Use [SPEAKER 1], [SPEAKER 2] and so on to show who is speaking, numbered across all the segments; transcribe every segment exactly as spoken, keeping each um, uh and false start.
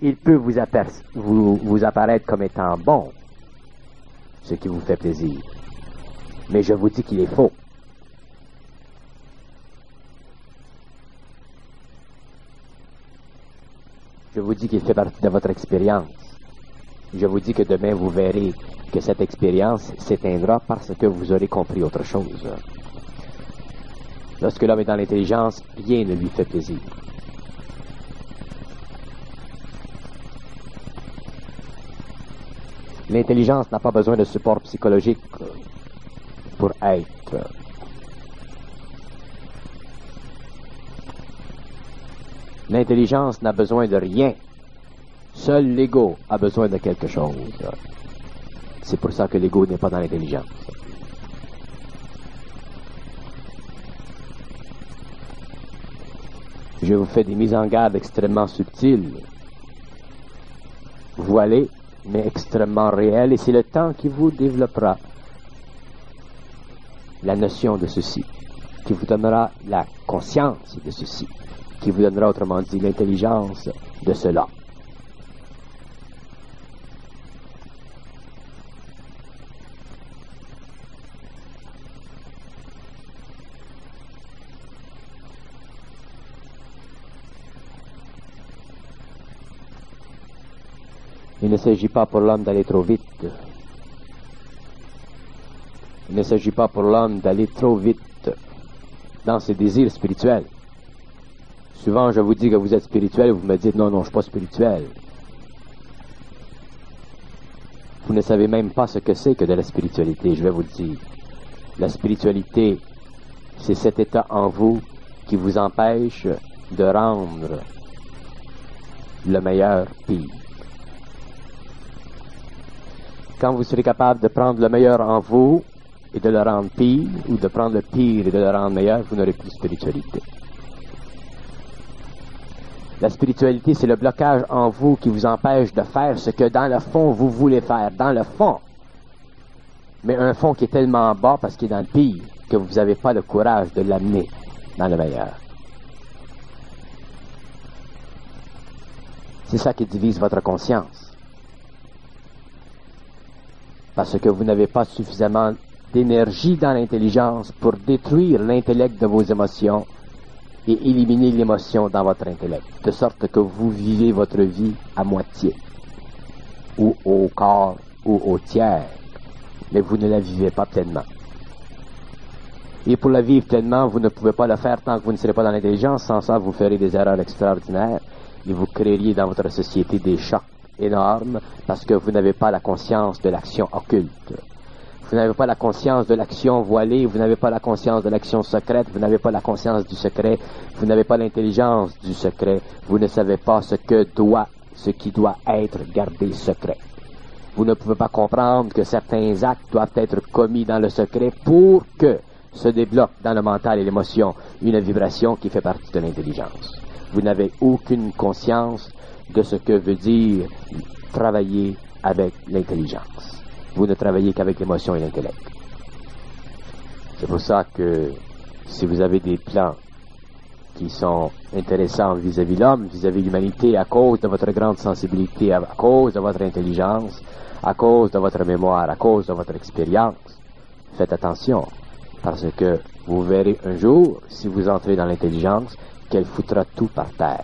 [SPEAKER 1] il peut vous, vous, vous apparaître comme étant bon, ce qui vous fait plaisir. Mais je vous dis qu'il est faux. Je vous dis qu'il fait partie de votre expérience. Je vous dis que demain vous verrez que cette expérience s'éteindra parce que vous aurez compris autre chose. Lorsque l'homme est dans l'intelligence, rien ne lui fait plaisir. L'intelligence n'a pas besoin de support psychologique pour être. L'intelligence n'a besoin de rien. Seul l'ego a besoin de quelque chose. C'est pour ça que l'ego n'est pas dans l'intelligence. Je vous fais des mises en garde extrêmement subtiles, voilées, mais extrêmement réelles, et c'est le temps qui vous développera la notion de ceci, qui vous donnera la conscience de ceci, qui vous donnera, autrement dit, l'intelligence de cela. Il ne s'agit pas pour l'homme d'aller trop vite. Il ne s'agit pas pour l'homme d'aller trop vite dans ses désirs spirituels. Souvent, je vous dis que vous êtes spirituel et vous me dites « Non, non, je ne suis pas spirituel. » Vous ne savez même pas ce que c'est que de la spiritualité. Je vais vous le dire. La spiritualité, c'est cet état en vous qui vous empêche de rendre le meilleur pire. Quand vous serez capable de prendre le meilleur en vous et de le rendre pire, ou de prendre le pire et de le rendre meilleur, vous n'aurez plus de spiritualité. La spiritualité, c'est le blocage en vous qui vous empêche de faire ce que dans le fond vous voulez faire, dans le fond. Mais un fond qui est tellement bas parce qu'il est dans le pire que vous n'avez pas le courage de l'amener dans le meilleur. C'est ça qui divise votre conscience. Parce que vous n'avez pas suffisamment d'énergie dans l'intelligence pour détruire l'intellect de vos émotions et éliminer l'émotion dans votre intellect, de sorte que vous vivez votre vie à moitié, ou au quart, ou au tiers, mais vous ne la vivez pas pleinement. Et pour la vivre pleinement, vous ne pouvez pas le faire tant que vous ne serez pas dans l'intelligence, sans ça vous ferez des erreurs extraordinaires, et vous créeriez dans votre société des chocs énorme parce que vous n'avez pas la conscience de l'action occulte. Vous n'avez pas la conscience de l'action voilée, vous n'avez pas la conscience de l'action secrète, vous n'avez pas la conscience du secret, vous n'avez pas l'intelligence du secret, vous ne savez pas ce que doit, ce qui doit être gardé secret. Vous ne pouvez pas comprendre que certains actes doivent être commis dans le secret pour que se débloque dans le mental et l'émotion une vibration qui fait partie de l'intelligence. Vous n'avez aucune conscience de ce que veut dire travailler avec l'intelligence. Vous ne travaillez qu'avec l'émotion et l'intellect. C'est pour ça que si vous avez des plans qui sont intéressants vis-à-vis l'homme, vis-à-vis l'humanité, à cause de votre grande sensibilité, à cause de votre intelligence, à cause de votre mémoire, à cause de votre expérience, faites attention, parce que vous verrez un jour, si vous entrez dans l'intelligence, qu'elle foutra tout par terre.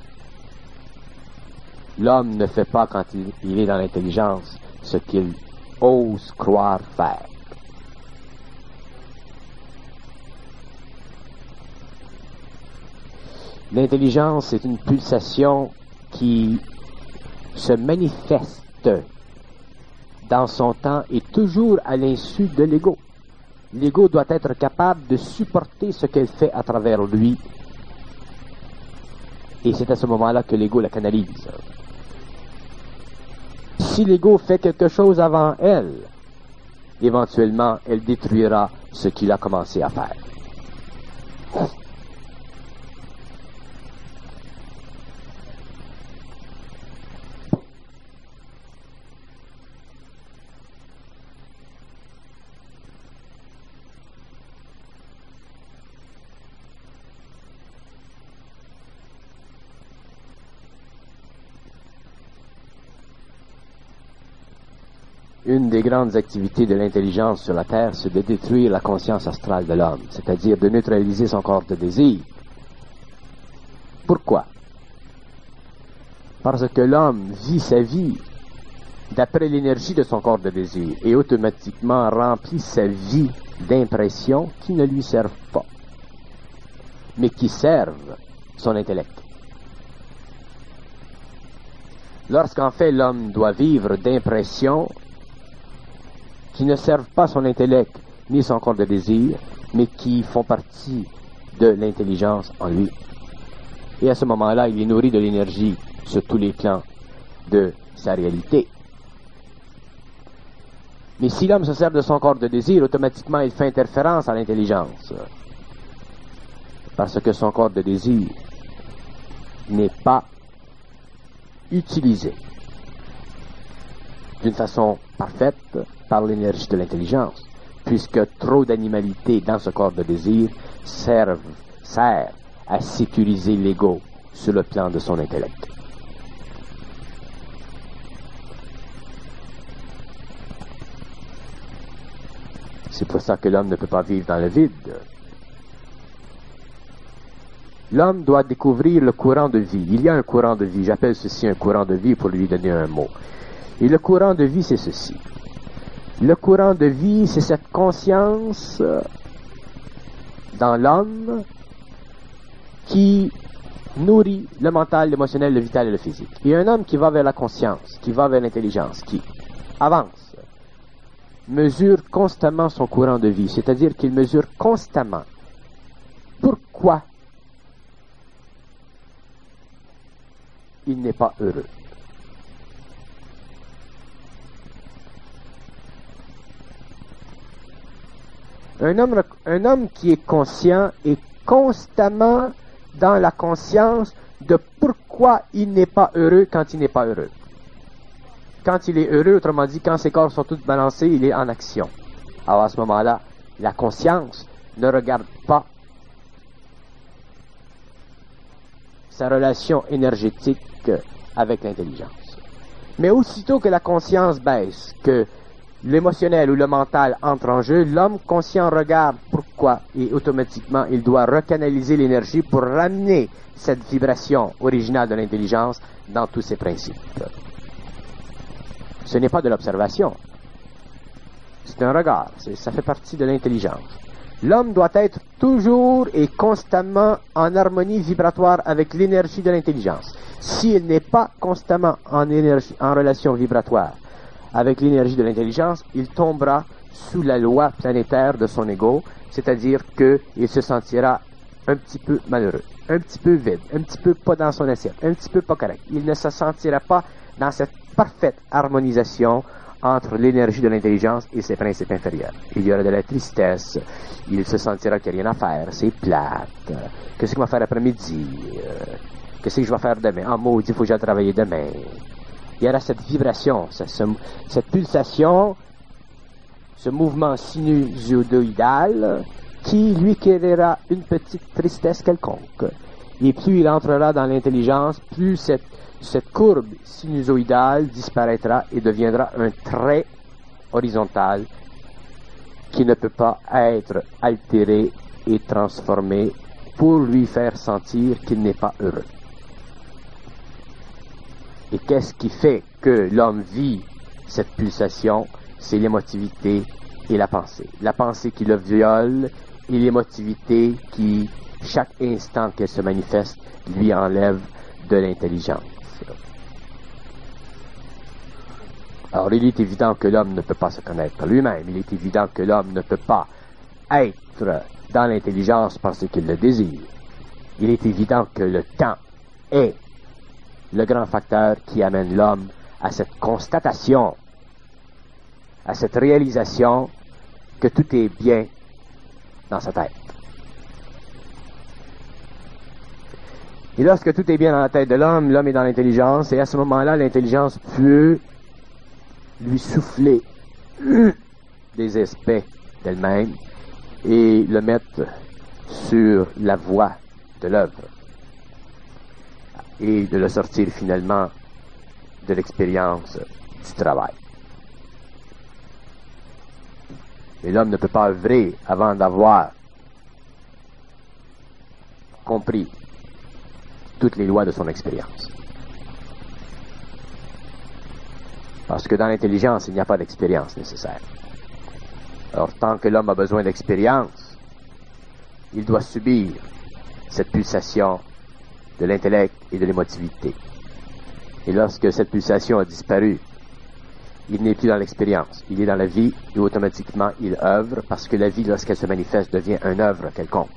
[SPEAKER 1] L'homme ne fait pas, quand il, il est dans l'intelligence, ce qu'il ose croire faire. L'intelligence est une pulsation qui se manifeste dans son temps et toujours à l'insu de l'ego. L'ego doit être capable de supporter ce qu'elle fait à travers lui. Et c'est à ce moment-là que l'ego la canalise. Si l'ego fait quelque chose avant elle, éventuellement, elle détruira ce qu'il a commencé à faire. une des grandes activités de l'intelligence sur la Terre, c'est de détruire la conscience astrale de l'homme, c'est-à-dire de neutraliser son corps de désir. Pourquoi? Parce que l'homme vit sa vie d'après l'énergie de son corps de désir et automatiquement remplit sa vie d'impressions qui ne lui servent pas, mais qui servent son intellect. Lorsqu'en fait l'homme doit vivre d'impressions qui ne servent pas son intellect ni son corps de désir, mais qui font partie de l'intelligence en lui. Et à ce moment-là, il est nourri de l'énergie sur tous les plans de sa réalité. Mais si l'homme se sert de son corps de désir, automatiquement il fait interférence à l'intelligence. Parce que son corps de désir n'est pas utilisé d'une façon parfaite par l'énergie de l'intelligence, puisque trop d'animalité dans ce corps de désir servent, sert à sécuriser l'ego sur le plan de son intellect. C'est pour ça que l'homme ne peut pas vivre dans le vide. L'homme doit découvrir le courant de vie. Il y a un courant de vie. J'appelle ceci un courant de vie pour lui donner un mot. Et le courant de vie, c'est ceci. Le courant de vie, c'est cette conscience dans l'homme qui nourrit le mental, l'émotionnel, le vital et le physique. Il y a un homme qui va vers la conscience, qui va vers l'intelligence, qui avance, mesure constamment son courant de vie, c'est-à-dire qu'il mesure constamment pourquoi il n'est pas heureux. Un homme, un homme qui est conscient est constamment dans la conscience de pourquoi il n'est pas heureux quand il n'est pas heureux. Quand il est heureux, autrement dit, quand ses corps sont tous balancés, il est en action. Alors à ce moment-là, la conscience ne regarde pas sa relation énergétique avec l'intelligence. Mais aussitôt que la conscience baisse, que l'émotionnel ou le mental entre en jeu, l'homme conscient regarde pourquoi et automatiquement il doit recanaliser l'énergie pour ramener cette vibration originale de l'intelligence dans tous ses principes. Ce n'est pas de l'observation, c'est un regard, c'est, ça fait partie de l'intelligence. L'homme doit être toujours et constamment en harmonie vibratoire avec l'énergie de l'intelligence. S'il n'est pas constamment en, énergie, en relation vibratoire avec l'énergie de l'intelligence, il tombera sous la loi planétaire de son ego, c'est-à-dire qu'il se sentira un petit peu malheureux, un petit peu vide, un petit peu pas dans son assiette, un petit peu pas correct. Il ne se sentira pas dans cette parfaite harmonisation entre l'énergie de l'intelligence et ses principes inférieurs. Il y aura de la tristesse, il se sentira qu'il n'y a rien à faire, c'est plate, qu'est-ce qu'il va faire après-midi, qu'est-ce que je vais faire demain, ah maudit, il faut que j'aille travailler demain. Il y aura cette vibration, cette, cette pulsation, ce mouvement sinusoïdal qui lui créera une petite tristesse quelconque. Et plus il entrera dans l'intelligence, plus cette, cette courbe sinusoïdale disparaîtra et deviendra un trait horizontal qui ne peut pas être altéré et transformé pour lui faire sentir qu'il n'est pas heureux. Et qu'est-ce qui fait que l'homme vit cette pulsation? C'est l'émotivité et la pensée. La pensée qui le viole et l'émotivité qui, chaque instant qu'elle se manifeste, lui enlève de l'intelligence. Alors, il est évident que l'homme ne peut pas se connaître lui-même. Il est évident que l'homme ne peut pas être dans l'intelligence parce qu'il le désire. Il est évident que le temps est le grand facteur qui amène l'homme à cette constatation, à cette réalisation que tout est bien dans sa tête. Et lorsque tout est bien dans la tête de l'homme, l'homme est dans l'intelligence, et à ce moment-là, l'intelligence peut lui souffler des aspects d'elle-même et le mettre sur la voie de l'œuvre et de le sortir finalement de l'expérience du travail. Et l'homme ne peut pas œuvrer avant d'avoir compris toutes les lois de son expérience. Parce que dans l'intelligence, il n'y a pas d'expérience nécessaire. Alors, tant que l'homme a besoin d'expérience, il doit subir cette pulsation de l'intellect et de l'émotivité. Et lorsque cette pulsation a disparu, il n'est plus dans l'expérience, il est dans la vie et automatiquement il œuvre parce que la vie, lorsqu'elle se manifeste, devient une œuvre quelconque.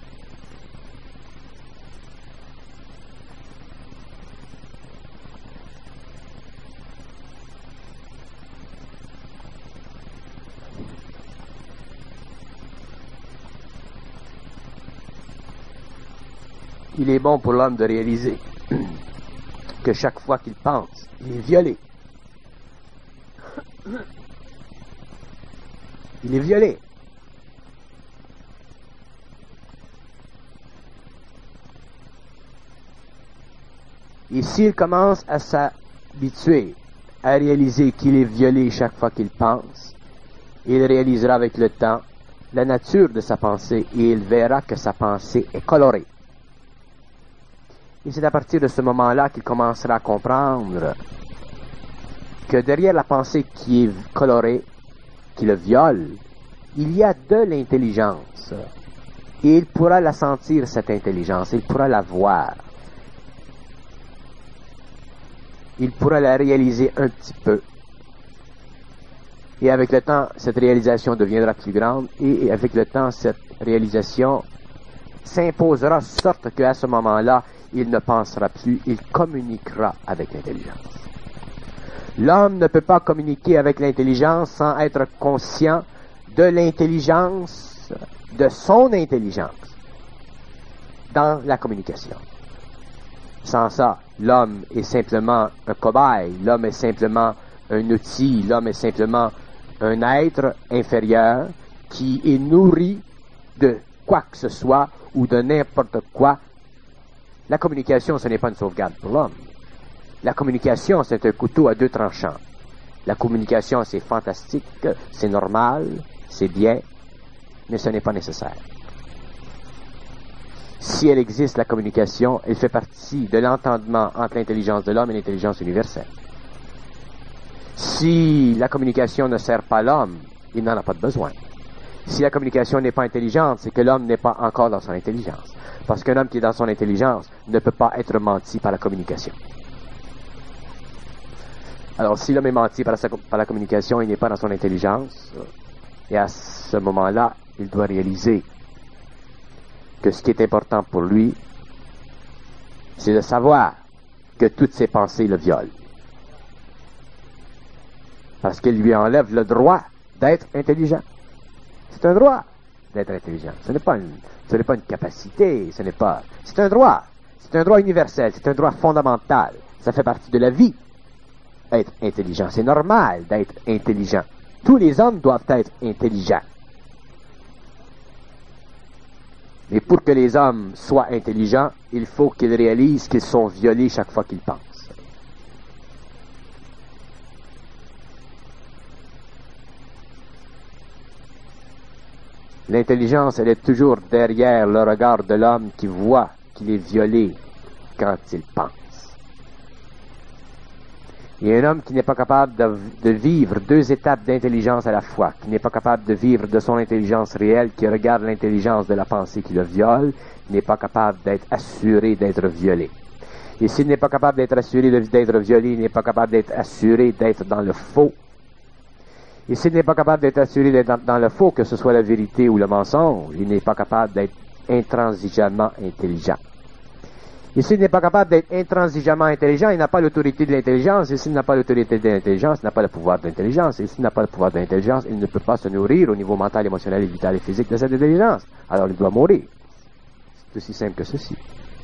[SPEAKER 1] Il est bon pour l'homme de réaliser que chaque fois qu'il pense, il est violé. Il est violé. Et s'il commence à s'habituer à réaliser qu'il est violé chaque fois qu'il pense, il réalisera avec le temps la nature de sa pensée et il verra que sa pensée est colorée. Et c'est à partir de ce moment-là qu'il commencera à comprendre que derrière la pensée qui est colorée, qui le viole, il y a de l'intelligence. Et il pourra la sentir, cette intelligence, il pourra la voir. Il pourra la réaliser un petit peu. Et avec le temps, cette réalisation deviendra plus grande, et avec le temps, cette réalisation s'imposera de sorte qu'à ce moment-là, il ne pensera plus, il communiquera avec l'intelligence. L'homme ne peut pas communiquer avec l'intelligence sans être conscient de l'intelligence, de son intelligence, dans la communication. Sans ça, l'homme est simplement un cobaye, l'homme est simplement un outil, l'homme est simplement un être inférieur qui est nourri de quoi que ce soit ou de n'importe quoi. La communication, ce n'est pas une sauvegarde pour l'homme. La communication, c'est un couteau à deux tranchants. La communication, c'est fantastique, c'est normal, c'est bien, mais ce n'est pas nécessaire. Si elle existe, la communication, elle fait partie de l'entendement entre l'intelligence de l'homme et l'intelligence universelle. Si la communication ne sert pas l'homme, il n'en a pas de besoin. Si la communication n'est pas intelligente, c'est que l'homme n'est pas encore dans son intelligence. Parce qu'un homme qui est dans son intelligence ne peut pas être menti par la communication. Alors, si l'homme est menti par la, par la communication, il n'est pas dans son intelligence. Et à ce moment-là, il doit réaliser que ce qui est important pour lui, c'est de savoir que toutes ses pensées le violent. Parce qu'il lui enlève le droit d'être intelligent. C'est un droit d'être intelligent. Ce n'est pas une, ce n'est pas une capacité, ce n'est pas... C'est un droit. C'est un droit universel, c'est un droit fondamental. Ça fait partie de la vie, être intelligent. C'est normal d'être intelligent. Tous les hommes doivent être intelligents. Mais pour que les hommes soient intelligents, il faut qu'ils réalisent qu'ils sont violés chaque fois qu'ils pensent. L'intelligence, elle est toujours derrière le regard de l'homme qui voit qu'il est violé quand il pense. Il y a un homme qui n'est pas capable de, de vivre deux étapes d'intelligence à la fois, qui n'est pas capable de vivre de son intelligence réelle, qui regarde l'intelligence de la pensée qui le viole, n'est pas capable d'être assuré d'être violé. Et s'il n'est pas capable d'être assuré d'être violé, il n'est pas capable d'être assuré d'être dans le faux. Et s'il n'est pas capable d'être assuré d'être dans, dans le faux, que ce soit la vérité ou le mensonge, il n'est pas capable d'être intransigeamment intelligent. Et s'il n'est pas capable d'être intransigeamment intelligent, il n'a pas l'autorité de l'intelligence. Et s'il n'a pas l'autorité de l'intelligence, il n'a pas le pouvoir de l'intelligence. Et s'il n'a pas le pouvoir de l'intelligence, il ne peut pas se nourrir au niveau mental, émotionnel, vital et physique de cette intelligence. Alors il doit mourir. C'est aussi simple que ceci.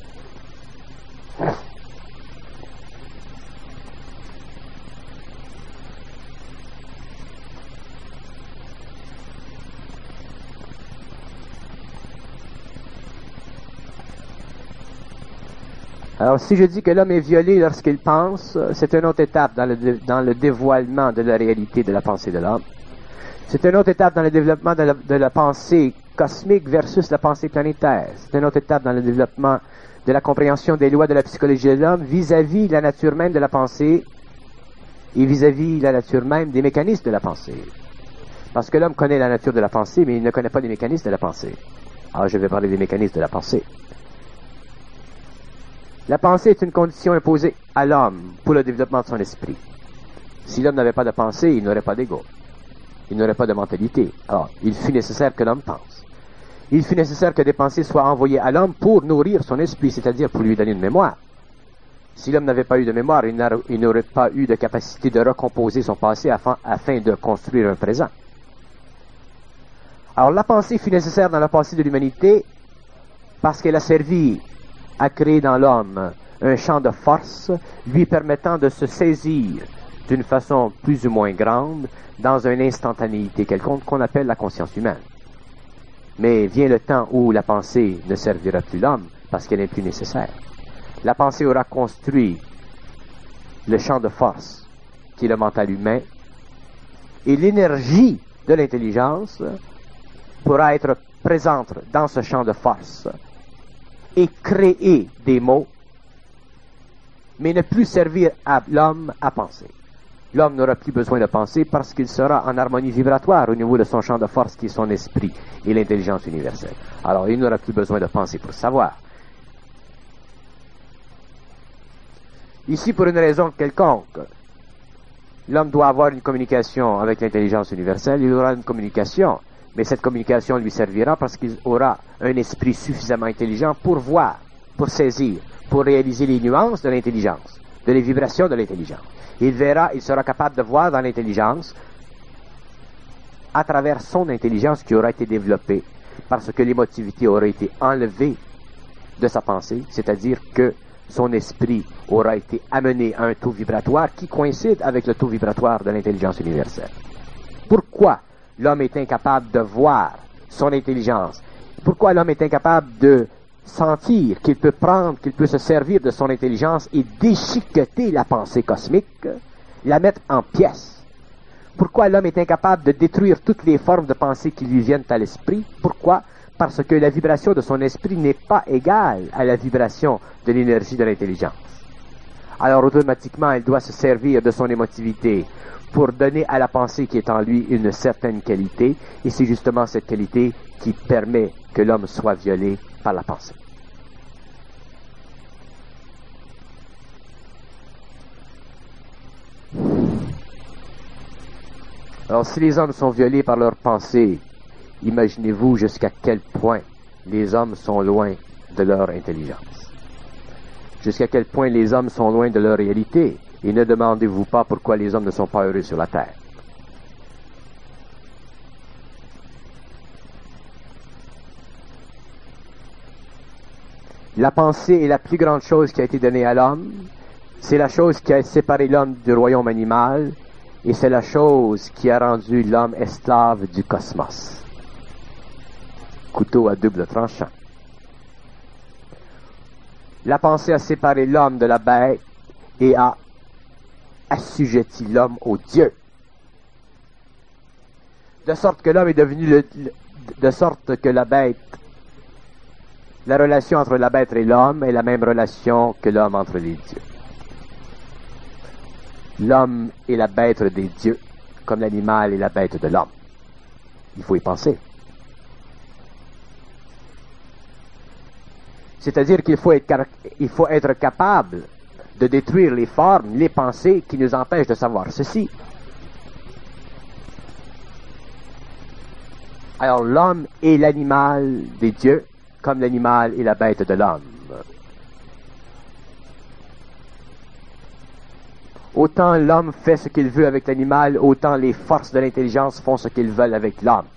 [SPEAKER 1] Alors, si je dis que l'homme est violé lorsqu'il pense, c'est une autre étape dans le, dans le dévoilement de la réalité de la pensée de l'homme. C'est une autre étape dans le développement de la, de la pensée cosmique versus la pensée planétaire. C'est une autre étape dans le développement de la compréhension des lois de la psychologie de l'homme vis-à-vis la nature même de la pensée et vis-à-vis la nature même des mécanismes de la pensée. Parce que l'homme connaît la nature de la pensée, mais il ne connaît pas les mécanismes de la pensée. Alors je vais parler des mécanismes de la pensée. La pensée est une condition imposée à l'homme pour le développement de son esprit. Si l'homme n'avait pas de pensée, il n'aurait pas d'ego. Il n'aurait pas de mentalité. Alors, il fut nécessaire que l'homme pense. Il fut nécessaire que des pensées soient envoyées à l'homme pour nourrir son esprit, c'est-à-dire pour lui donner une mémoire. Si l'homme n'avait pas eu de mémoire, il n'aurait pas eu de capacité de recomposer son passé afin, afin de construire un présent. Alors, la pensée fut nécessaire dans la pensée de l'humanité parce qu'elle a servi à créer dans l'homme un champ de force lui permettant de se saisir d'une façon plus ou moins grande dans une instantanéité quelconque qu'on appelle la conscience humaine. Mais vient le temps où la pensée ne servira plus l'homme parce qu'elle n'est plus nécessaire. La pensée aura construit le champ de force qui est le mental humain et l'énergie de l'intelligence pourra être présente dans ce champ de force et créer des mots, mais ne plus servir à l'homme à penser. L'homme n'aura plus besoin de penser parce qu'il sera en harmonie vibratoire au niveau de son champ de force qui est son esprit et l'intelligence universelle. Alors, il n'aura plus besoin de penser pour savoir. Ici, pour une raison quelconque, l'homme doit avoir une communication avec l'intelligence universelle, il aura une communication, mais cette communication lui servira parce qu'il aura un esprit suffisamment intelligent pour voir, pour saisir, pour réaliser les nuances de l'intelligence, de les vibrations de l'intelligence. Il verra, il sera capable de voir dans l'intelligence à travers son intelligence qui aura été développée parce que l'émotivité aura été enlevée de sa pensée, c'est-à-dire que son esprit aura été amené à un taux vibratoire qui coïncide avec le taux vibratoire de l'intelligence universelle. Pourquoi l'homme est incapable de voir son intelligence? Pourquoi l'homme est incapable de sentir qu'il peut prendre, qu'il peut se servir de son intelligence et déchiqueter la pensée cosmique, la mettre en pièces? Pourquoi l'homme est incapable de détruire toutes les formes de pensée qui lui viennent à l'esprit? Pourquoi? Parce que la vibration de son esprit n'est pas égale à la vibration de l'énergie de l'intelligence. Alors automatiquement, il doit se servir de son émotivité pour donner à la pensée qui est en lui une certaine qualité, et c'est justement cette qualité qui permet que l'homme soit violé par la pensée. Alors, si les hommes sont violés par leur pensée, imaginez-vous jusqu'à quel point les hommes sont loin de leur intelligence. Jusqu'à quel point les hommes sont loin de leur réalité. Et ne demandez-vous pas pourquoi les hommes ne sont pas heureux sur la terre. La pensée est la plus grande chose qui a été donnée à l'homme. C'est la chose qui a séparé l'homme du royaume animal. Et c'est la chose qui a rendu l'homme esclave du cosmos. Couteau à double tranchant. La pensée a séparé l'homme de la bête et a assujetti l'homme au Dieu. De sorte que l'homme est devenu le, le, de sorte que la bête, la relation entre la bête et l'homme est la même relation que l'homme entre les dieux. L'homme est la bête des dieux, comme l'animal est la bête de l'homme. Il faut y penser. C'est-à-dire qu'il faut être, il faut être capable de détruire les formes, les pensées qui nous empêchent de savoir ceci. Alors l'homme est l'animal des dieux, comme l'animal est la bête de l'homme. Autant l'homme fait ce qu'il veut avec l'animal, autant les forces de l'intelligence font ce qu'ils veulent avec l'homme.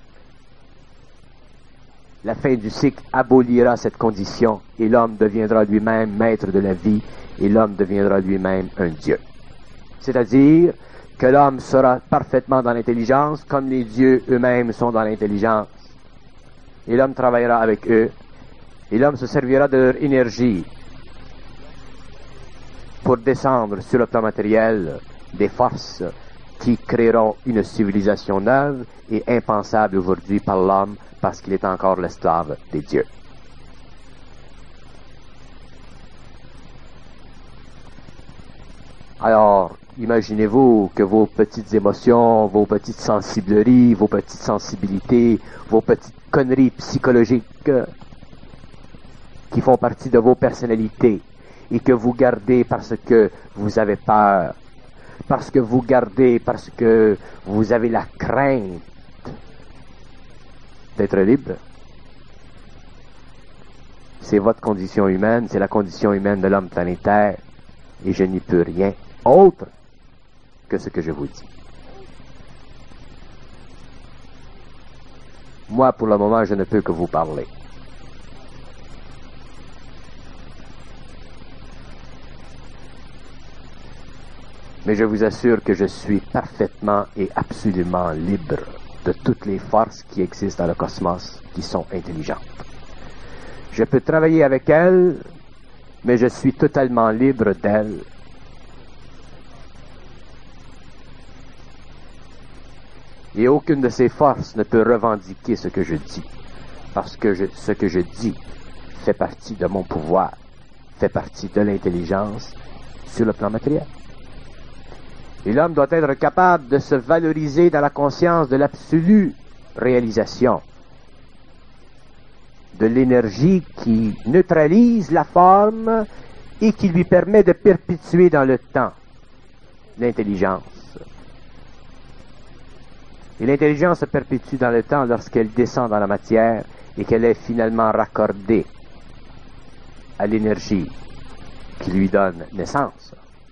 [SPEAKER 1] La fin du cycle abolira cette condition et l'homme deviendra lui-même maître de la vie et l'homme deviendra lui-même un Dieu. C'est-à-dire que l'homme sera parfaitement dans l'intelligence comme les dieux eux-mêmes sont dans l'intelligence. Et l'homme travaillera avec eux et l'homme se servira de leur énergie pour descendre sur le plan matériel des forces qui créeront une civilisation neuve et impensable aujourd'hui par l'homme parce qu'il est encore l'esclave des dieux. Alors, imaginez-vous que vos petites émotions, vos petites sensibleries, vos petites sensibilités, vos petites conneries psychologiques qui font partie de vos personnalités et que vous gardez parce que vous avez peur, parce que vous gardez parce que vous avez la crainte d'être libre. C'est votre condition humaine, c'est la condition humaine de l'homme planétaire et je n'y peux rien autre que ce que je vous dis. Moi, pour le moment, je ne peux que vous parler. Mais je vous assure que je suis parfaitement et absolument libre de toutes les forces qui existent dans le cosmos qui sont intelligentes. Je peux travailler avec elles, mais je suis totalement libre d'elles. Et aucune de ces forces ne peut revendiquer ce que je dis, parce que je, ce que je dis fait partie de mon pouvoir, fait partie de l'intelligence sur le plan matériel. Et l'homme doit être capable de se valoriser dans la conscience de l'absolue réalisation, de l'énergie qui neutralise la forme et qui lui permet de perpétuer dans le temps l'intelligence. Et l'intelligence se perpétue dans le temps lorsqu'elle descend dans la matière et qu'elle est finalement raccordée à l'énergie qui lui donne naissance.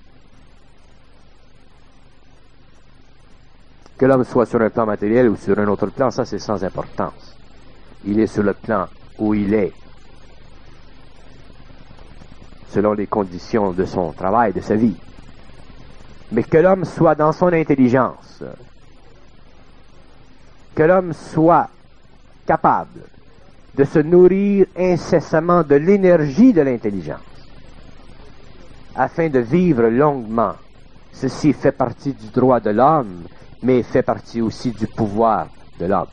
[SPEAKER 1] Que l'homme soit sur un plan matériel ou sur un autre plan, ça c'est sans importance. Il est sur le plan où il est, selon les conditions de son travail, de sa vie. Mais que l'homme soit dans son intelligence, que l'homme soit capable de se nourrir incessamment de l'énergie de l'intelligence, afin de vivre longuement. Ceci fait partie du droit de l'homme, mais fait partie aussi du pouvoir de l'homme.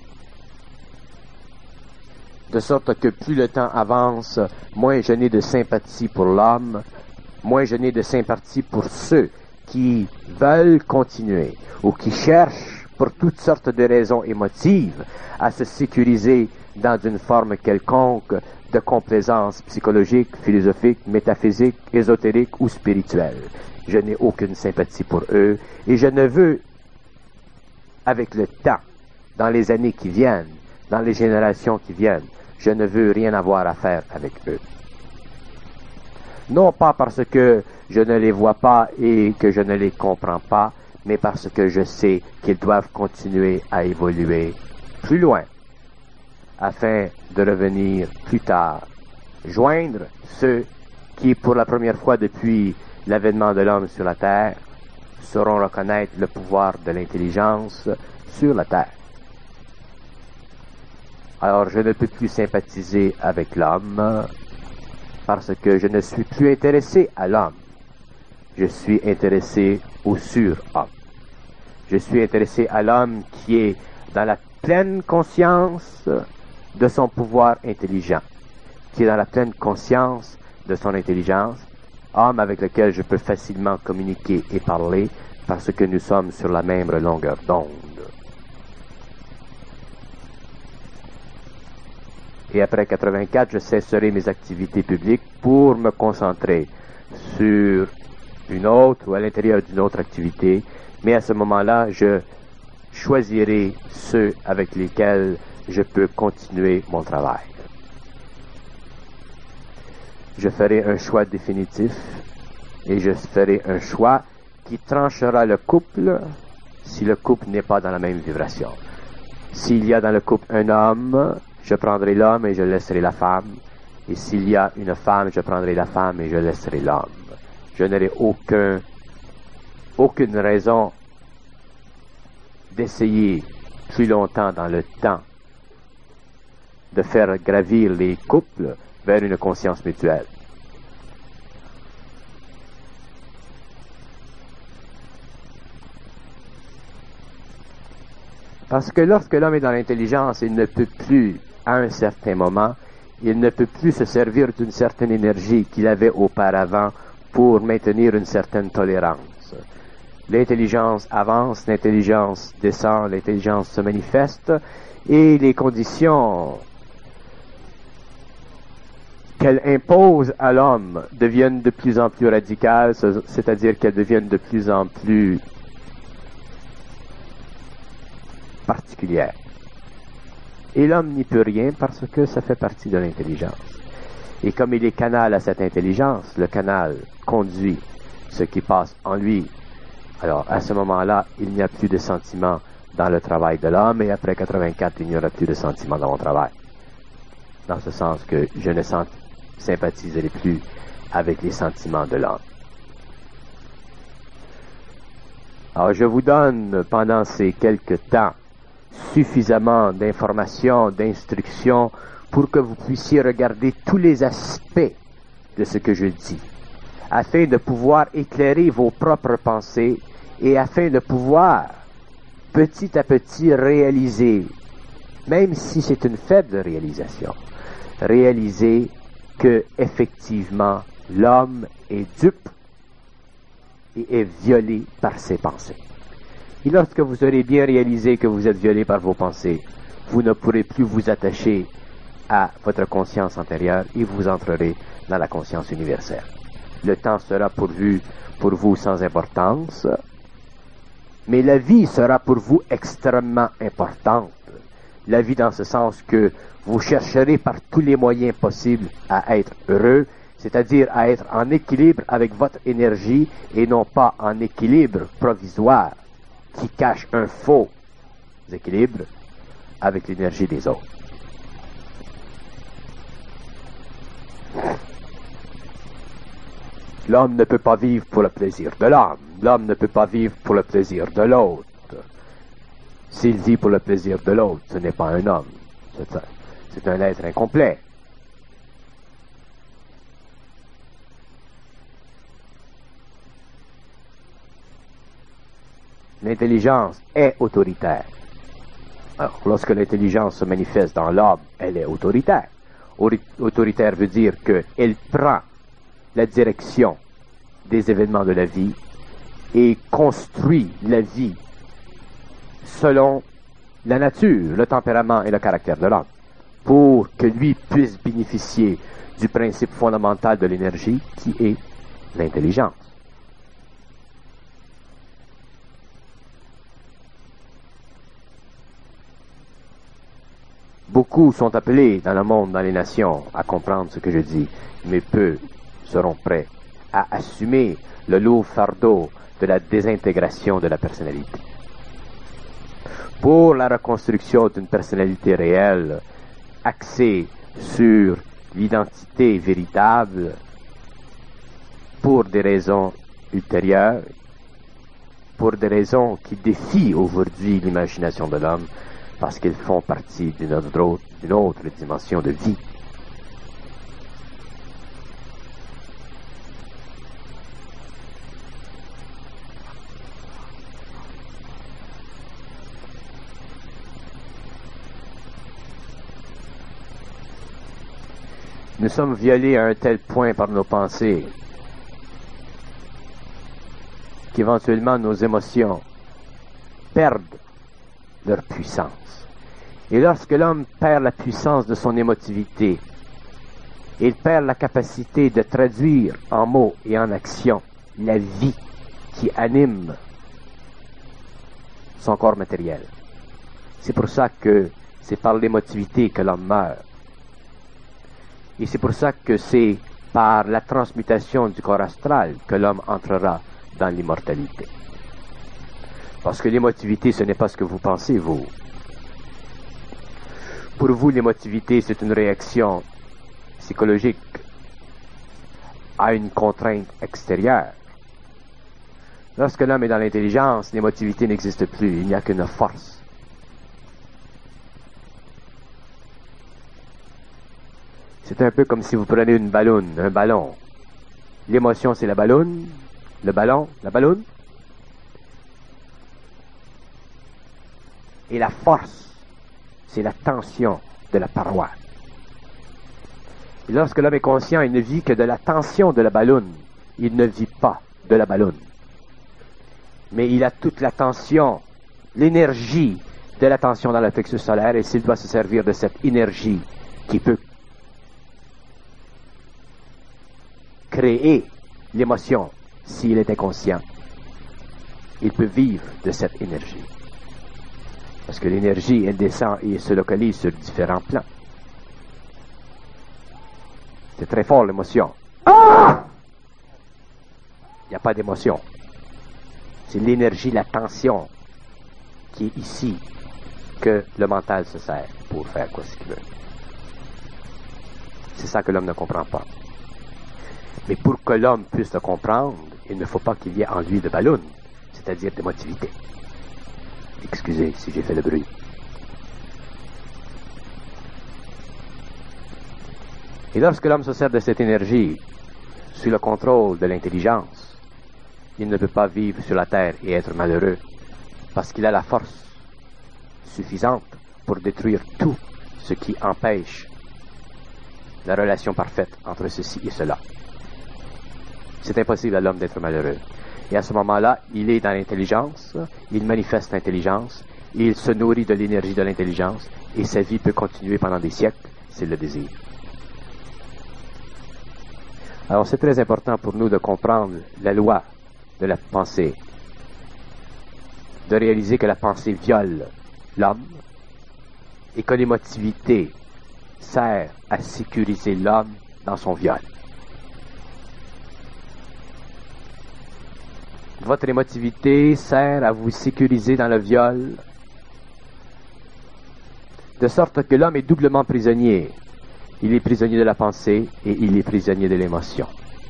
[SPEAKER 1] De sorte que plus le temps avance, moins je n'ai de sympathie pour l'homme, moins je n'ai de sympathie pour ceux qui veulent continuer ou qui cherchent pour toutes sortes de raisons émotives à se sécuriser dans une forme quelconque de complaisance psychologique, philosophique, métaphysique, ésotérique ou spirituelle. Je n'ai aucune sympathie pour eux et je ne veux, avec le temps, dans les années qui viennent, dans les générations qui viennent, je ne veux rien avoir à faire avec eux. Non pas parce que je ne les vois pas et que je ne les comprends pas, mais parce que je sais qu'ils doivent continuer à évoluer plus loin, afin de revenir plus tard, joindre ceux qui, pour la première fois depuis l'avènement de l'homme sur la terre, sauront reconnaître le pouvoir de l'intelligence sur la terre. Alors je ne peux plus sympathiser avec l'homme, parce que je ne suis plus intéressé à l'homme. Je suis intéressé au surhomme. Je suis intéressé à l'homme qui est dans la pleine conscience de son pouvoir intelligent, qui est dans la pleine conscience de son intelligence, homme avec lequel je peux facilement communiquer et parler parce que nous sommes sur la même longueur d'onde. Et après quatre-vingt-quatre, je cesserai mes activités publiques pour me concentrer sur une autre ou à l'intérieur d'une autre activité, mais à ce moment-là, je choisirai ceux avec lesquels je peux continuer mon travail. Je ferai un choix définitif et je ferai un choix qui tranchera le couple si le couple n'est pas dans la même vibration. S'il y a dans le couple un homme, je prendrai l'homme et je laisserai la femme. Et s'il y a une femme, je prendrai la femme et je laisserai l'homme. Je n'aurai aucun, aucune raison d'essayer plus longtemps dans le temps de faire gravir les couples vers une conscience mutuelle. Parce que lorsque l'homme est dans l'intelligence, il ne peut plus, à un certain moment, il ne peut plus se servir d'une certaine énergie qu'il avait auparavant pour maintenir une certaine tolérance. L'intelligence avance, l'intelligence descend, l'intelligence se manifeste, et les conditions qu'elle impose à l'homme deviennent de plus en plus radicales, c'est-à-dire qu'elles deviennent de plus en plus particulière. Et l'homme n'y peut rien parce que ça fait partie de l'intelligence. Et comme il est canal à cette intelligence, le canal conduit ce qui passe en lui. Alors, à ce moment-là, il n'y a plus de sentiment dans le travail de l'homme, et après quatre-vingt-quatre, il n'y aura plus de sentiment dans mon travail. Dans ce sens que je ne sympathiserai plus avec les sentiments de l'homme. Alors, je vous donne pendant ces quelques temps suffisamment d'informations, d'instructions pour que vous puissiez regarder tous les aspects de ce que je dis, afin de pouvoir éclairer vos propres pensées et afin de pouvoir petit à petit réaliser, même si c'est une faible réalisation, réaliser que effectivement l'homme est dupe et est violé par ses pensées. Et lorsque vous aurez bien réalisé que vous êtes violé par vos pensées, vous ne pourrez plus vous attacher à votre conscience antérieure et vous entrerez dans la conscience universelle. Le temps sera pourvu pour vous sans importance, mais la vie sera pour vous extrêmement importante. La vie dans ce sens que vous chercherez par tous les moyens possibles à être heureux, c'est-à-dire à être en équilibre avec votre énergie et non pas en équilibre provisoire qui cache un faux équilibre avec l'énergie des autres. L'homme ne peut pas vivre pour le plaisir de l'homme. L'homme ne peut pas vivre pour le plaisir de l'autre. S'il vit pour le plaisir de l'autre, ce n'est pas un homme. C'est, c'est un être incomplet. L'intelligence est autoritaire. Alors, lorsque l'intelligence se manifeste dans l'homme, elle est autoritaire. Autoritaire veut dire qu'elle prend la direction des événements de la vie et construit la vie selon la nature, le tempérament et le caractère de l'homme, pour que lui puisse bénéficier du principe fondamental de l'énergie qui est l'intelligence. Beaucoup sont appelés dans le monde, dans les nations, à comprendre ce que je dis, mais peu seront prêts à assumer le lourd fardeau de la désintégration de la personnalité. Pour la reconstruction d'une personnalité réelle, axée sur l'identité véritable, pour des raisons ultérieures, pour des raisons qui défient aujourd'hui l'imagination de l'homme, parce qu'ils font partie d'une autre, d'une autre dimension de vie. Nous sommes violés à un tel point par nos pensées qu'éventuellement nos émotions perdent leur puissance. Et lorsque l'homme perd la puissance de son émotivité, il perd la capacité de traduire en mots et en actions la vie qui anime son corps matériel. C'est pour ça que c'est par l'émotivité que l'homme meurt. Et c'est pour ça que c'est par la transmutation du corps astral que l'homme entrera dans l'immortalité. Parce que l'émotivité, ce n'est pas ce que vous pensez, vous. Pour vous, l'émotivité, c'est une réaction psychologique à une contrainte extérieure. Lorsque l'homme est dans l'intelligence, l'émotivité n'existe plus, il n'y a qu'une force. C'est un peu comme si vous prenez une balloune, un ballon. L'émotion, c'est la balloune, le ballon, la balloune. Et la force, c'est la tension de la paroi. Et lorsque l'homme est conscient, il ne vit que de la tension de la balloune. Il ne vit pas de la balloune. Mais il a toute la tension, l'énergie de la tension dans le plexus solaire, et s'il doit se servir de cette énergie qui peut créer l'émotion, s'il était conscient, il peut vivre de cette énergie. Parce que l'énergie, elle descend et se localise sur différents plans. C'est très fort, l'émotion. Ah! Il n'y a pas d'émotion. C'est l'énergie, la tension qui est ici que le mental se sert pour faire quoi ce qu'il veut. C'est ça que l'homme ne comprend pas. Mais pour que l'homme puisse le comprendre, il ne faut pas qu'il y ait en lui de ballon, c'est-à-dire d'émotivité. Excusez si j'ai fait le bruit. Et lorsque l'homme se sert de cette énergie sous le contrôle de l'intelligence, il ne peut pas vivre sur la terre et être malheureux, parce qu'il a la force suffisante pour détruire tout ce qui empêche la relation parfaite entre ceci et cela. C'est impossible à l'homme d'être malheureux. Et à ce moment-là, il est dans l'intelligence, il manifeste l'intelligence, il se nourrit de l'énergie de l'intelligence, et sa vie peut continuer pendant des siècles s'il le désire. Alors c'est très important pour nous de comprendre la loi de la pensée, de réaliser que la pensée viole l'homme et que l'émotivité sert à sécuriser l'homme dans son viol. Votre émotivité sert à vous sécuriser dans le viol, de sorte que l'homme est doublement prisonnier. Il est prisonnier de la pensée et il est prisonnier de l'émotion.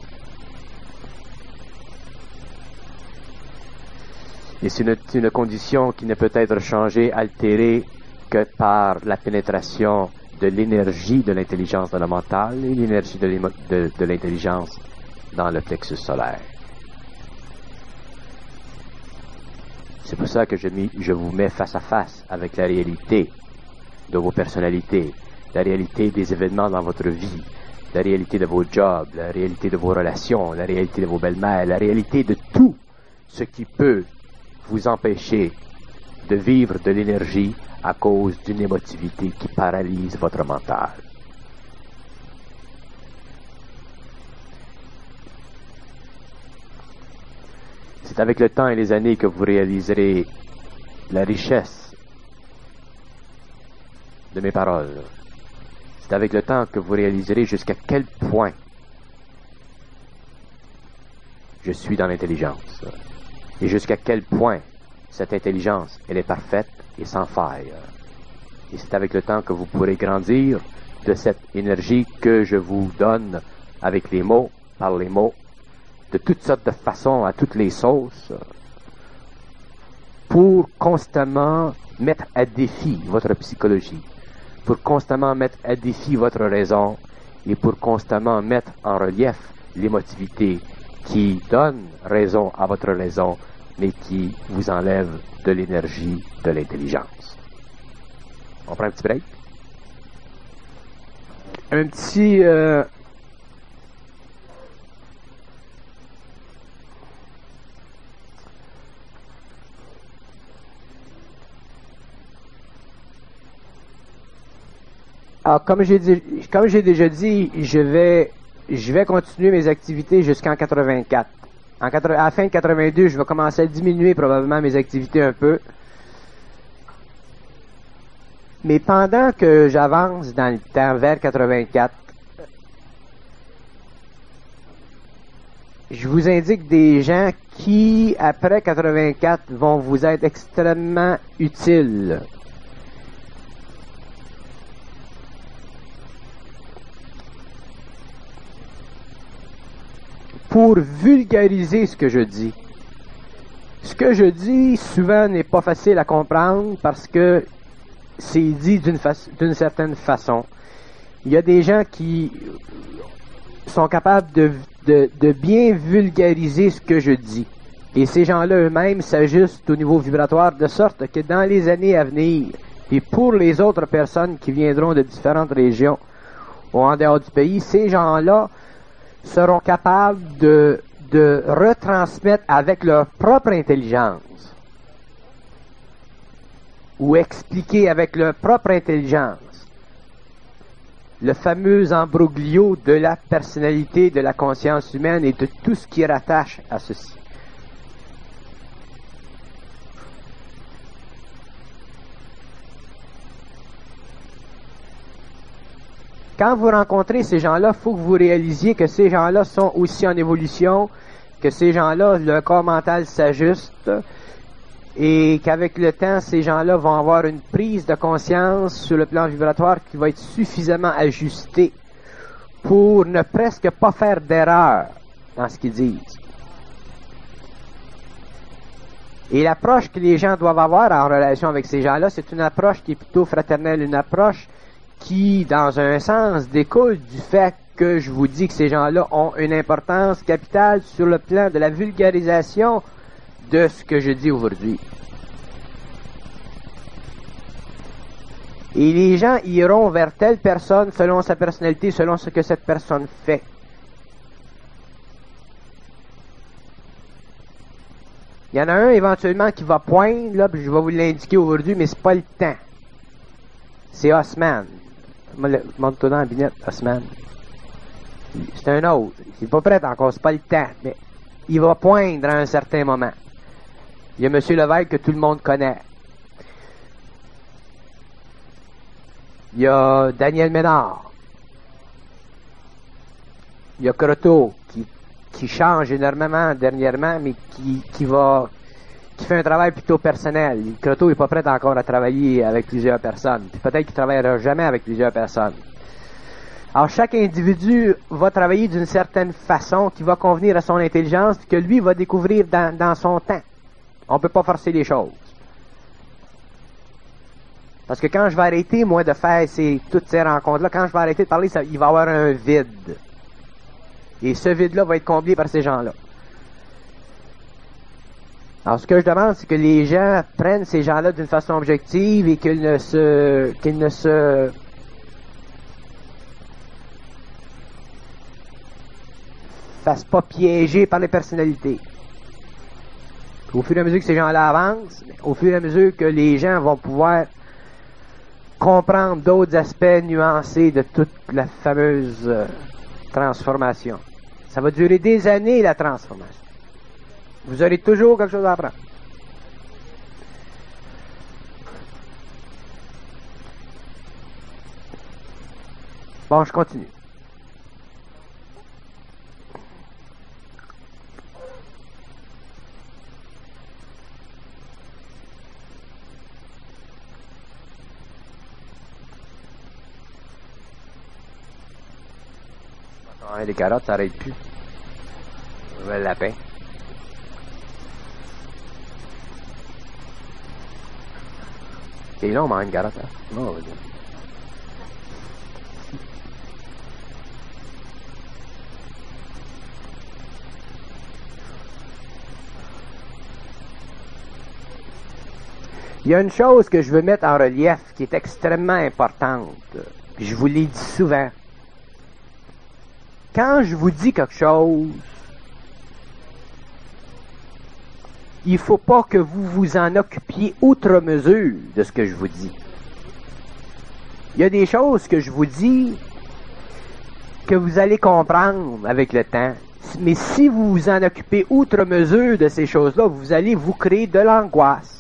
[SPEAKER 1] Et c'est une, une condition qui ne peut être changée, altérée que par la pénétration de l'énergie de l'intelligence dans le mental et l'énergie de, de, de l'intelligence dans le plexus solaire. C'est pour ça que je, mis, je vous mets face à face avec la réalité de vos personnalités, la réalité des événements dans votre vie, la réalité de vos jobs, la réalité de vos relations, la réalité de vos belles-mères, la réalité de tout ce qui peut vous empêcher de vivre de l'énergie à cause d'une émotivité qui paralyse votre mental. C'est avec le temps et les années que vous réaliserez la richesse de mes paroles. C'est avec le temps que vous réaliserez jusqu'à quel point je suis dans l'intelligence. Et jusqu'à quel point cette intelligence, elle est parfaite et sans faille. Et c'est avec le temps que vous pourrez grandir de cette énergie que je vous donne avec les mots, par les mots, de toutes sortes de façons, à toutes les sauces, pour constamment mettre à défi votre psychologie, pour constamment mettre à défi votre raison et pour constamment mettre en relief l'émotivité qui donne raison à votre raison, mais qui vous enlève de l'énergie de l'intelligence. On prend un petit break? Un petit... Euh Alors, comme j'ai dit, comme j'ai déjà dit, je vais, je vais continuer mes activités jusqu'en quatre-vingt-quatre. En quatre, à la fin de quatre-vingt-deux, je vais commencer à diminuer probablement mes activités un peu. Mais pendant que j'avance dans le temps vers quatre-vingt-quatre, je vous indique des gens qui, après quatre-vingt-quatre, vont vous être extrêmement utiles. Pour vulgariser ce que je dis. Ce que je dis, souvent, n'est pas facile à comprendre parce que c'est dit d'une fa- d'une certaine façon. Il y a des gens qui sont capables de, de, de bien vulgariser ce que je dis. Et ces gens-là eux-mêmes s'ajustent au niveau vibratoire de sorte que dans les années à venir, et pour les autres personnes qui viendront de différentes régions ou en dehors du pays, ces gens-là seront capables de, de retransmettre avec leur propre intelligence ou expliquer avec leur propre intelligence le fameux embroglio de la personnalité, de la conscience humaine et de tout ce qui rattache à ceci. Quand vous rencontrez ces gens-là, il faut que vous réalisiez que ces gens-là sont aussi en évolution, que ces gens-là, le corps mental s'ajuste, et qu'avec le temps, ces gens-là vont avoir une prise de conscience sur le plan vibratoire qui va être suffisamment ajustée pour ne presque pas faire d'erreur dans ce qu'ils disent. Et l'approche que les gens doivent avoir en relation avec ces gens-là, c'est une approche qui est plutôt fraternelle, une approche qui, dans un sens, découle du fait que je vous dis que ces gens-là ont une importance capitale sur le plan de la vulgarisation de ce que je dis aujourd'hui. Et les gens iront vers telle personne selon sa personnalité, selon ce que cette personne fait. Il y en a un éventuellement qui va poindre, là, puis je vais vous l'indiquer aujourd'hui, mais c'est pas le temps. C'est Osman. Monte-toi dans la binette, Osman. C'est un autre. Il n'est pas prêt encore, c'est pas le temps, mais il va poindre à un certain moment. Il y a M. Lévesque que tout le monde connaît. Il y a Daniel Ménard. Il y a Croteau qui, qui change énormément dernièrement, mais qui, qui va qui fait un travail plutôt personnel. Croteau n'est pas prêt encore à travailler avec plusieurs personnes. Puis peut-être qu'il ne travaillera jamais avec plusieurs personnes. Alors chaque individu va travailler d'une certaine façon qui va convenir à son intelligence, que lui va découvrir dans, dans son temps. On ne peut pas forcer les choses. Parce que quand je vais arrêter, moi, de faire ces, toutes ces rencontres-là, quand je vais arrêter de parler, ça, il va y avoir un vide. Et ce vide-là va être comblé par ces gens-là. Alors, ce que je demande, c'est que les gens prennent ces gens-là d'une façon objective et qu'ils ne se... qu'ils ne se... fassent pas piéger par les personnalités. Au fur et à mesure que ces gens-là avancent, au fur et à mesure que les gens vont pouvoir comprendre d'autres aspects nuancés de toute la fameuse euh, transformation. Ça va durer des années, la transformation. Vous aurez toujours quelque chose à apprendre. Bon, je continue. Ouais, les carottes, ça n'arrête plus. Le lapin. Et là, on mange une carotte, hein? Non, on va dire. Il y a une chose que je veux mettre en relief qui est extrêmement importante. Je vous l'ai dit souvent. Quand je vous dis quelque chose, il ne faut pas que vous vous en occupiez outre mesure de ce que je vous dis. Il y a des choses que je vous dis que vous allez comprendre avec le temps. Mais si vous vous en occupez outre mesure de ces choses-là, vous allez vous créer de l'angoisse.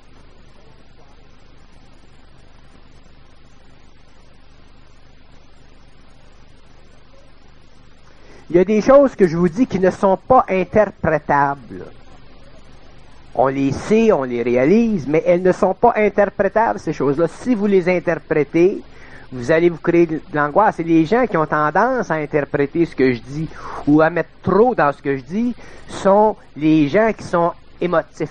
[SPEAKER 1] Il y a des choses que je vous dis qui ne sont pas interprétables. On les sait, on les réalise, mais elles ne sont pas interprétables, ces choses-là. Si vous les interprétez, vous allez vous créer de l'angoisse. Et les gens qui ont tendance à interpréter ce que je dis ou à mettre trop dans ce que je dis sont les gens qui sont émotifs.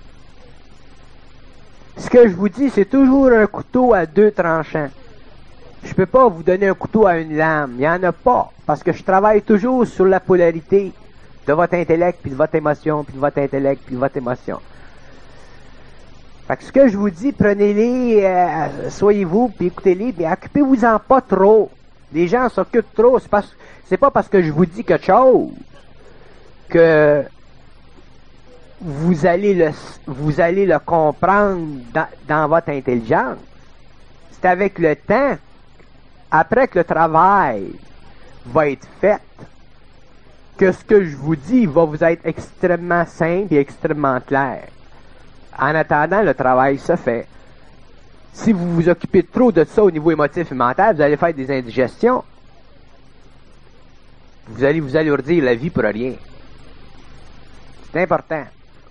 [SPEAKER 1] Ce que je vous dis, c'est toujours un couteau à deux tranchants. Je peux pas vous donner un couteau à une lame. Il n'y en a pas. Parce que je travaille toujours sur la polarité de votre intellect, puis de votre émotion, puis de votre intellect, puis de votre émotion. Fait que ce que je vous dis, prenez-les, euh, soyez-vous, puis écoutez-les, mais occupez-vous-en pas trop. Les gens s'occupent trop. C'est pas, c'est pas parce que je vous dis quelque chose que vous allez le, vous allez le comprendre dans, dans votre intelligence. C'est avec le temps, après que le travail va être fait, que ce que je vous dis va vous être extrêmement simple et extrêmement clair. En attendant, le travail se fait. Si vous vous occupez trop de ça au niveau émotif et mental, vous allez faire des indigestions. Vous allez vous alourdir la vie pour rien. C'est important.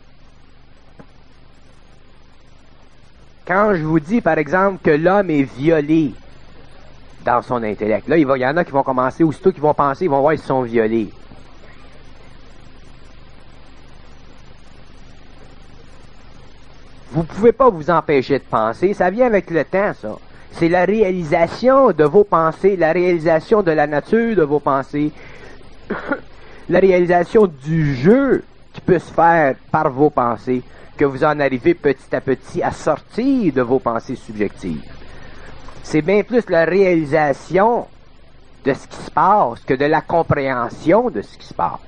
[SPEAKER 1] Quand je vous dis, par exemple, que l'homme est violé dans son intellect, là, il, va, il y en a qui vont commencer, aussitôt qu'ils vont penser, ils vont voir qu'ils sont violés. Vous ne pouvez pas vous empêcher de penser, ça vient avec le temps, ça. C'est la réalisation de vos pensées, la réalisation de la nature de vos pensées, la réalisation du jeu qui peut se faire par vos pensées, que vous en arrivez petit à petit à sortir de vos pensées subjectives. C'est bien plus la réalisation de ce qui se passe que de la compréhension de ce qui se passe.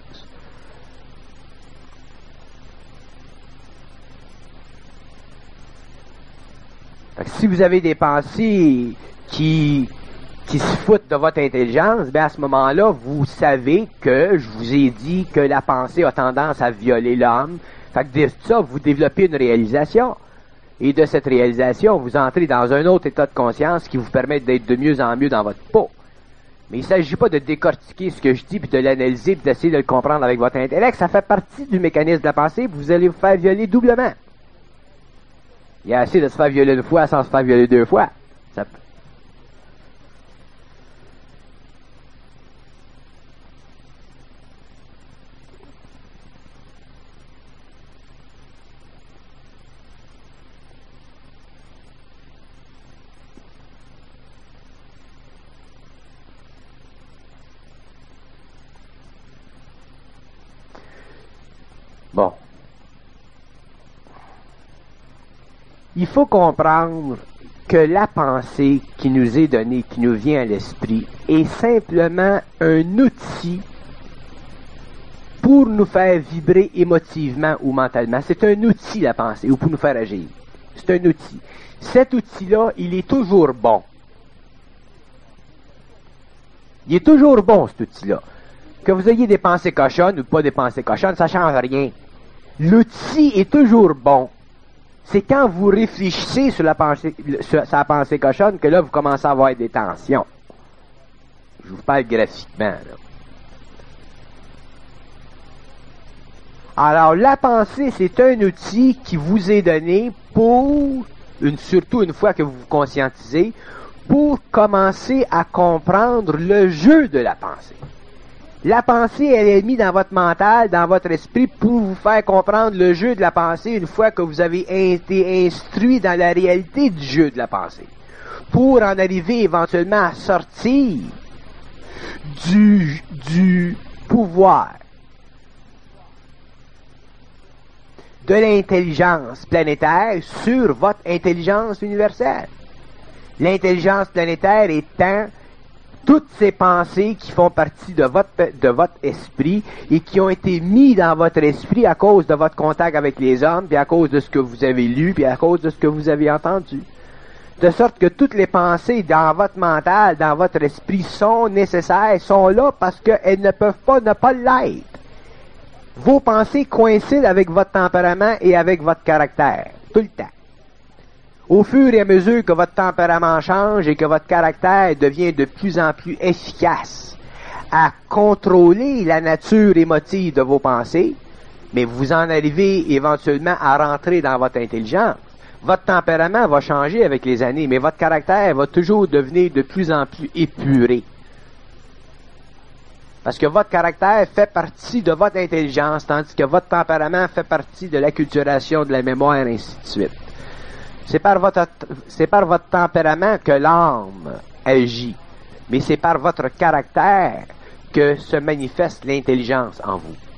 [SPEAKER 1] Fait que si vous avez des pensées qui, qui se foutent de votre intelligence, bien à ce moment-là, vous savez que je vous ai dit que la pensée a tendance à violer l'homme. Fait que de ça, vous développez une réalisation. Et de cette réalisation, vous entrez dans un autre état de conscience qui vous permet d'être de mieux en mieux dans votre peau. Mais il ne s'agit pas de décortiquer ce que je dis, puis de l'analyser, puis d'essayer de le comprendre avec votre intellect. Ça fait partie du mécanisme de la pensée, puis vous allez vous faire violer doublement. Il y a assez de se faire violer une fois sans se faire violer deux fois. Ça... Bon. Il faut comprendre que la pensée qui nous est donnée, qui nous vient à l'esprit, est simplement un outil pour nous faire vibrer émotivement ou mentalement. C'est un outil, la pensée, ou pour nous faire agir. C'est un outil. Cet outil-là, il est toujours bon. Il est toujours bon, cet outil-là. Que vous ayez des pensées cochonnes ou pas des pensées cochonnes, ça ne change rien. L'outil est toujours bon. C'est quand vous réfléchissez sur la pensée, sur sa pensée cochonne que là, vous commencez à avoir des tensions. Je vous parle graphiquement, là. Alors, la pensée, c'est un outil qui vous est donné pour, une, surtout une fois que vous vous conscientisez, pour commencer à comprendre le jeu de la pensée. La pensée, elle est mise dans votre mental, dans votre esprit, pour vous faire comprendre le jeu de la pensée une fois que vous avez été instruit dans la réalité du jeu de la pensée. Pour en arriver éventuellement à sortir du, du pouvoir de l'intelligence planétaire sur votre intelligence universelle. L'intelligence planétaire étant toutes ces pensées qui font partie de votre, de votre esprit et qui ont été mis dans votre esprit à cause de votre contact avec les hommes, puis à cause de ce que vous avez lu, puis à cause de ce que vous avez entendu. De sorte que toutes les pensées dans votre mental, dans votre esprit sont nécessaires, sont là parce qu'elles ne peuvent pas ne pas l'être. Vos pensées coïncident avec votre tempérament et avec votre caractère, tout le temps. Au fur et à mesure que votre tempérament change et que votre caractère devient de plus en plus efficace à contrôler la nature émotive de vos pensées, mais vous en arrivez éventuellement à rentrer dans votre intelligence. Votre tempérament va changer avec les années, mais votre caractère va toujours devenir de plus en plus épuré. Parce que votre caractère fait partie de votre intelligence, tandis que votre tempérament fait partie de l'acculturation, de la mémoire, et ainsi de suite. C'est par votre, c'est par votre tempérament que l'âme agit. Mais c'est par votre caractère que se manifeste l'intelligence en vous.